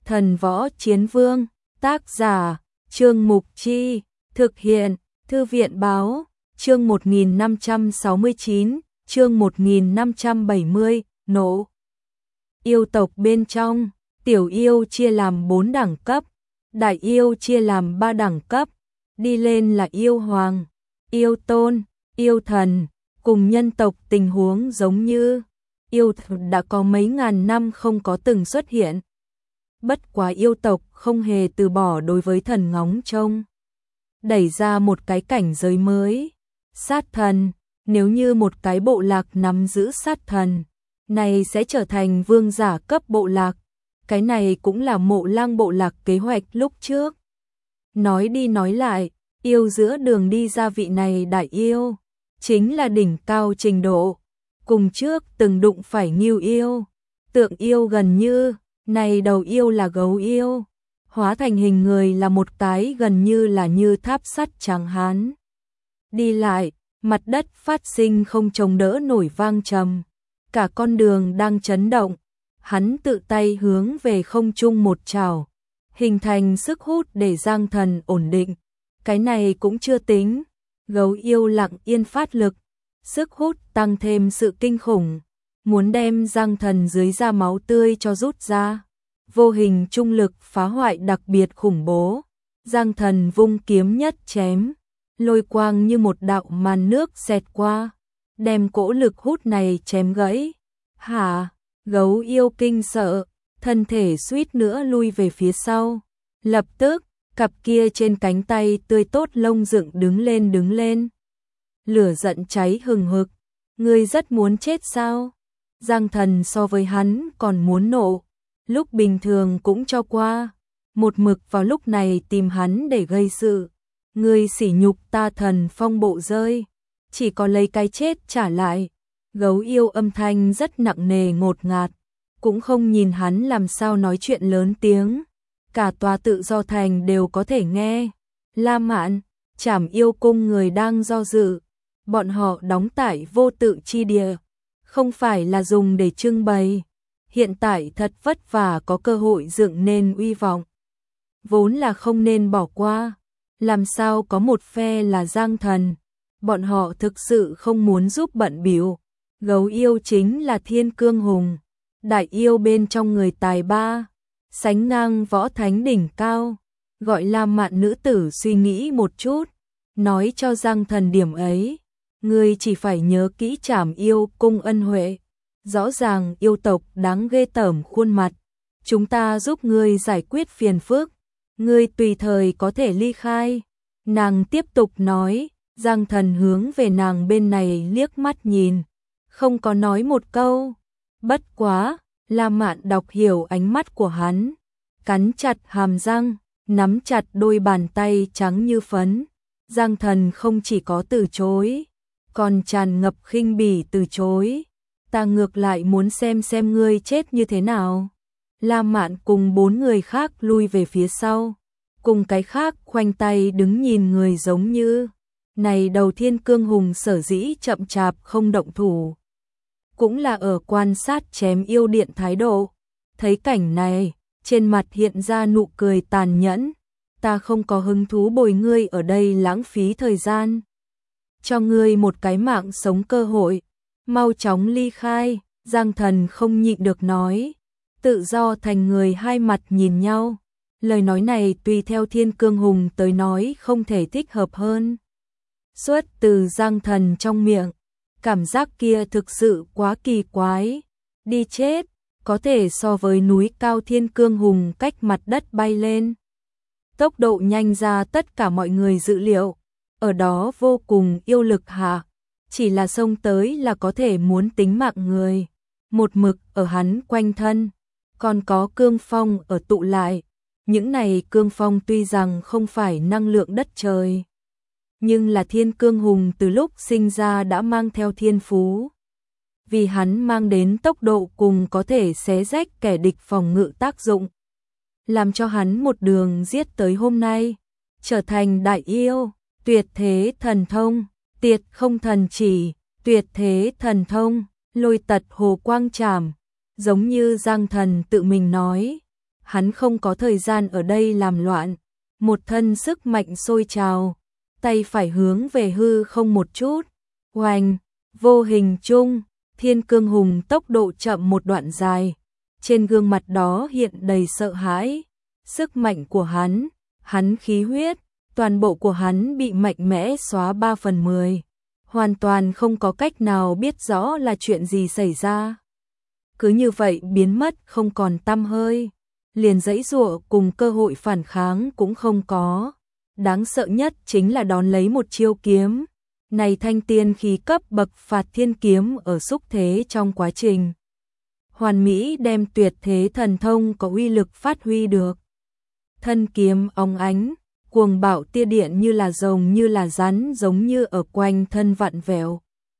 Thần Võ Chiến Vương, tác giả, Trương Mục Chi, thực hiện, Thư viện Báo, chương 1569, chương 1570, nổ. Yêu tộc bên trong, tiểu yêu chia làm 4 đẳng cấp, đại yêu chia làm 3 đẳng cấp, đi lên là yêu hoàng, yêu tôn, yêu thần, cùng nhân tộc tình huống giống như yêu đã có mấy ngàn năm không có từng xuất hiện. Bất quá yêu tộc không hề từ bỏ đối với thần ngóng trông, đẩy ra một cái cảnh giới mới, sát thần. Nếu như một cái bộ lạc nắm giữ sát thần, này sẽ trở thành vương giả cấp bộ lạc. Cái này cũng là Mộ Lăng bộ lạc kế hoạch lúc trước. Nói đi nói lại, yêu giữa đường đi ra vị này đại yêu, chính là đỉnh cao trình độ. Cùng trước từng đụng phải Ngưu yêu, Tượng yêu gần như, này đầu yêu là gấu yêu, hóa thành hình người là một cái gần như là như tháp sắt trắng hán. Đi lại, mặt đất phát sinh không chống đỡ nổi vang trầm, cả con đường đang chấn động. Hắn tự tay hướng về không trung một trảo, hình thành sức hút để Giang Thần ổn định. Cái này cũng chưa tính, gấu yêu lặng yên phát lực, sức hút tăng thêm sự kinh khủng, muốn đem Giang Thần dưới da máu tươi cho rút ra. Vô hình trung lực phá hoại đặc biệt khủng bố. Giang Thần vung kiếm nhất chém, lôi quang như một đạo màn nước xẹt qua, đem cỗ lực hút này chém gãy. Hả? Gấu yêu kinh sợ, thân thể suýt nữa lui về phía sau. Lập tức, cặp kia trên cánh tay tươi tốt lông dựng đứng lên. Lửa giận cháy hừng hực. Ngươi rất muốn chết sao? Giang Thần so với hắn còn muốn nộ. Lúc bình thường cũng cho qua, một mực vào lúc này tìm hắn để gây sự. Ngươi sỉ nhục ta Thần Phong bộ rơi, chỉ có lấy cái chết trả lại. Gấu yêu âm thanh rất nặng nề ngột ngạt, cũng không nhìn hắn làm sao nói chuyện lớn tiếng. Cả tòa Tự Do Thành đều có thể nghe. La Mạn, Trảm Yêu Cung người đang do dự. Bọn họ đóng tại Vô Tự chi địa, không phải là dùng để trưng bày. Hiện tại thật vất vả có cơ hội dựng nên uy vọng, vốn là không nên bỏ qua. Làm sao có một phe là Giang Thần, bọn họ thực sự không muốn giúp bận bịu. Gấu yêu chính là Thiên Cương Hùng, đại yêu bên trong người tài ba, sánh ngang võ thánh đỉnh cao. Gọi La Mạn nữ tử suy nghĩ một chút, nói cho Giang Thần điểm ấy, ngươi chỉ phải nhớ kỹ Trảm Yêu Cung ân huệ. Rõ ràng yêu tộc đáng ghê tởm khuôn mặt, chúng ta giúp ngươi giải quyết phiền phức, ngươi tùy thời có thể ly khai. Nàng tiếp tục nói. Giang Thần hướng về nàng bên này liếc mắt nhìn, không có nói một câu. Bất quá, La Mạn đọc hiểu ánh mắt của hắn, cắn chặt hàm răng, nắm chặt đôi bàn tay trắng như phấn. Giang Thần không chỉ có từ chối, còn tràn ngập khinh bỉ từ chối. Ta ngược lại muốn xem ngươi chết như thế nào. La Mạn cùng 4 người khác lui về phía sau, cùng cái khác khoanh tay đứng nhìn người giống như. Này đầu Thiên Cương Hùng sở dĩ chậm chạp không động thủ, cũng là ở quan sát chém yêu điện thái độ. Thấy cảnh này, trên mặt hiện ra nụ cười tàn nhẫn. Ta không có hứng thú bồi ngươi ở đây lãng phí thời gian, cho ngươi một cái mạng sống cơ hội, mau chóng ly khai. Giang Thần không nhịn được nói. Tự Do Thành người hai mặt nhìn nhau. Lời nói này tùy theo Thiên Cương Hùng tới nói không thể thích hợp hơn. Xuất từ Giang Thần trong miệng, cảm giác kia thực sự quá kỳ quái. Đi chết, có thể so với núi cao. Thiên Cương Hùng cách mặt đất bay lên, tốc độ nhanh ra tất cả mọi người dự liệu. Ở đó vô cùng yêu lực hạ, chỉ là xông tới là có thể muốn tính mạng người. Một mực ở hắn quanh thân, còn có cương phong ở tụ lại. Những này cương phong tuy rằng không phải năng lượng đất trời, nhưng là Thiên Cương Hùng từ lúc sinh ra đã mang theo thiên phú. Vì hắn mang đến tốc độ cùng có thể xé rách kẻ địch phòng ngự tác dụng, làm cho hắn một đường giết tới hôm nay, trở thành đại yêu. Tuyệt thế thần thông, tiệt không thần chỉ, tuyệt thế thần thông, lôi tật hồ quang trảm. Giống như Giang Thần tự mình nói, hắn không có thời gian ở đây làm loạn, một thân sức mạnh sôi trào, tay phải hướng về hư không một chút, oanh, vô hình chung, Thiên Cương Hùng tốc độ chậm một đoạn dài, trên gương mặt đó hiện đầy sợ hãi, sức mạnh của hắn khí huyết, toàn bộ của hắn bị mạnh mẽ xóa 3/10, hoàn toàn không có cách nào biết rõ là chuyện gì xảy ra. Cứ như vậy biến mất không còn tăm hơi, liền giãy giụa cùng cơ hội phản kháng cũng không có. Đáng sợ nhất chính là đón lấy một chiêu kiếm. Này thanh tiên khí cấp bậc phạt thiên kiếm ở xúc thế trong quá trình hoàn mỹ đem tuyệt thế thần thông có uy lực phát huy được. Thân kiếm óng ánh, cuồng bạo tia điện như là rồng như là rắn giống như ở quanh thân vặn vẹo.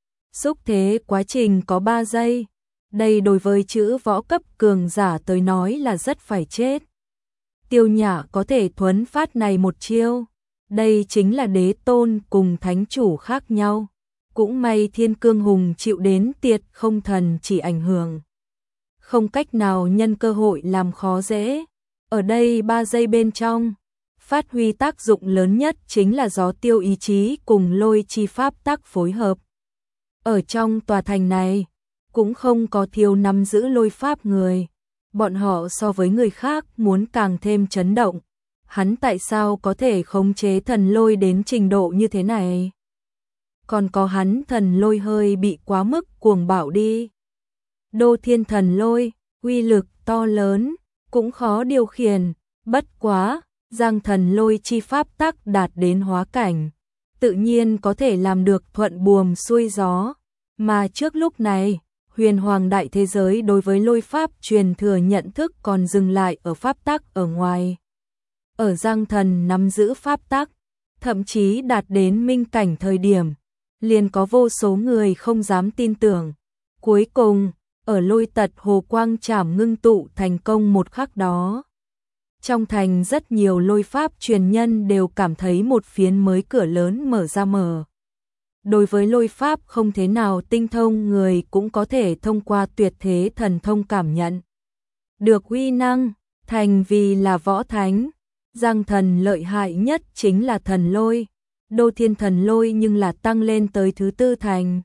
Xúc thế quá trình có 3 giây. Đây đối với chữ võ cấp cường giả tới nói là rất phải chết. Tiêu Nhã có thể thuấn phát này một chiêu. Đây chính là đế tôn cùng thánh chủ khác nhau. Cũng may Thiên Cương Hùng chịu đến tiệt không thần chỉ ảnh hưởng. Không cách nào nhân cơ hội làm khó dễ. Ở đây 3 giây bên trong, phát huy tác dụng lớn nhất chính là gió tiêu ý chí cùng lôi chi pháp tác phối hợp. Ở trong tòa thành này, cũng không có thiếu nắm giữ lôi pháp người. Bọn họ so với người khác muốn càng thêm chấn động. Hắn tại sao có thể khống chế thần lôi đến trình độ như thế này? Còn có hắn thần lôi hơi bị quá mức cuồng bạo đi. Đô thiên thần lôi, uy lực to lớn, cũng khó điều khiển, bất quá, Giang thần lôi chi pháp tắc đạt đến hóa cảnh, tự nhiên có thể làm được thuận buồm xuôi gió, mà trước lúc này, huyền hoàng đại thế giới đối với lôi pháp truyền thừa nhận thức còn dừng lại ở pháp tắc ở ngoài. Ở Giang thần nắm giữ pháp tắc, thậm chí đạt đến minh cảnh thời điểm, liền có vô số người không dám tin tưởng. Cuối cùng, ở lôi tật hồ quang trảm ngưng tụ thành công một khắc đó. Trong thành rất nhiều lôi pháp truyền nhân đều cảm thấy một phiến mới cửa lớn mở ra mở. Đối với lôi pháp không thế nào tinh thông người cũng có thể thông qua tuyệt thế thần thông cảm nhận. Được uy năng, thành vì là võ thánh. Giang thần lợi hại nhất chính là thần lôi. Đô thiên thần lôi nhưng là tăng lên tới thứ 4 thành.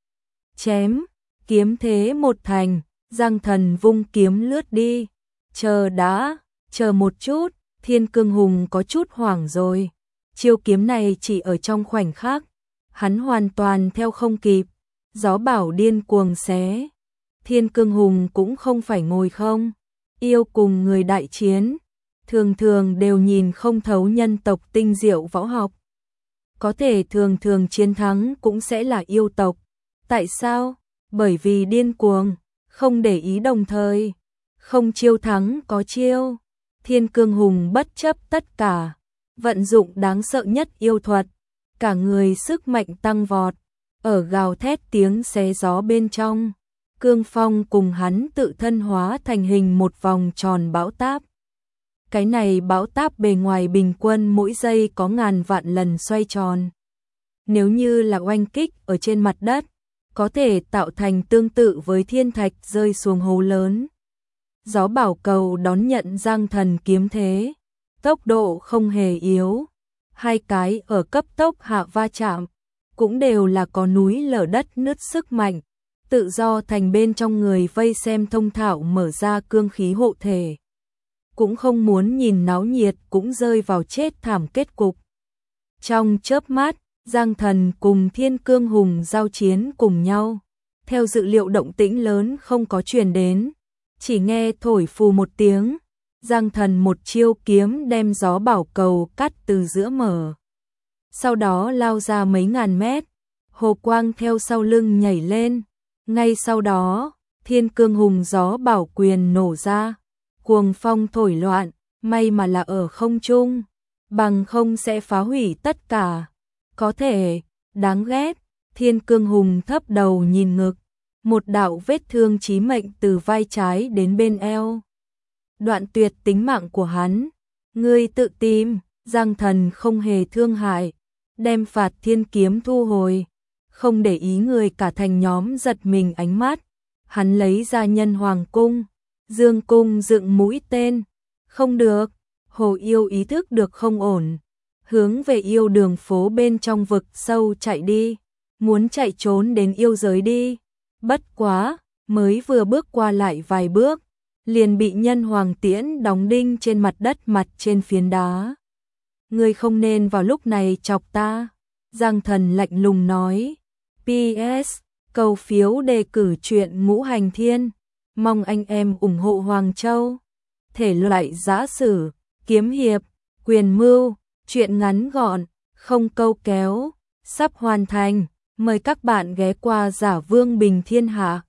Chém, kiếm thế một thành, Giang thần vung kiếm lướt đi. Chờ một chút, Thiên Cương Hùng có chút hoảng rồi. Chiêu kiếm này chỉ ở trong khoảnh khắc. Hắn hoàn toàn theo không kịp. Gió bảo điên cuồng xé. Thiên Cương Hùng cũng không phải ngồi không. Yêu cùng người đại chiến. Thường thường đều nhìn không thấu nhân tộc tinh diệu võ học. Có thể thường thường chiến thắng cũng sẽ là yêu tộc. Tại sao? Bởi vì điên cuồng, không để ý đồng thời. Không chiêu thắng có chiêu. Thiên Cương Hùng bất chấp tất cả, vận dụng đáng sợ nhất yêu thuật, cả người sức mạnh tăng vọt, ở gào thét tiếng xé gió bên trong, cương phong cùng hắn tự thân hóa thành hình một vòng tròn bão táp. Cái này bão táp bề ngoài bình quân mỗi giây có ngàn vạn lần xoay tròn. Nếu như là oanh kích ở trên mặt đất, có thể tạo thành tương tự với thiên thạch rơi xuống hố lớn. Gió bảo cầu đón nhận Giang thần kiếm thế, tốc độ không hề yếu, hai cái ở cấp tốc hạ va chạm, cũng đều là có núi lở đất nứt sức mạnh, tự do thành bên trong người vây xem thông thạo mở ra cương khí hộ thể. Cũng không muốn nhìn náo nhiệt cũng rơi vào chết thảm kết cục. Trong chớp mắt, Giang thần cùng Thiên Cương Hùng giao chiến cùng nhau, theo dự liệu động tĩnh lớn không có truyền đến. Chỉ nghe thổi phù một tiếng, Giang thần một chiêu kiếm đem gió bảo cầu cắt từ giữa mở. Sau đó lao ra mấy ngàn mét, hồ quang theo sau lưng nhảy lên. Ngay sau đó, Thiên Cương Hùng gió bảo quyền nổ ra, cuồng phong thổi loạn, may mà là ở không trung, bằng không sẽ phá hủy tất cả. Có thể, đáng ghét, Thiên Cương Hùng thấp đầu nhìn ngực. Một đạo vết thương chí mệnh từ vai trái đến bên eo. Đoạn tuyệt tính mạng của hắn. Ngươi tự tìm, Giang thần không hề thương hại. Đem phạt thiên kiếm thu hồi. Không để ý người cả thành nhóm giật mình ánh mắt. Hắn lấy ra nhân hoàng cung. Dương cung dựng mũi tên. Không được, Hồ Yêu ý thức được không ổn, hướng về yêu đường phố bên trong vực sâu chạy đi, muốn chạy trốn đến yêu giới đi. Bất quá, mới vừa bước qua lại vài bước, liền bị Nhân Hoàng tiễn đóng đinh trên mặt đất mặt trên phiến đá. Ngươi không nên vào lúc này chọc ta, Giang Thần lạnh lùng nói. PS, cầu phiếu đề cử truyện Ngũ Hành Thiên, mong anh em ủng hộ Hoàng Châu. Thể loại giã sử, kiếm hiệp, quyền mưu, truyện ngắn gọn, không câu kéo, sắp hoàn thành. Mời các bạn ghé qua Giả Vương Bình Thiên Hạ.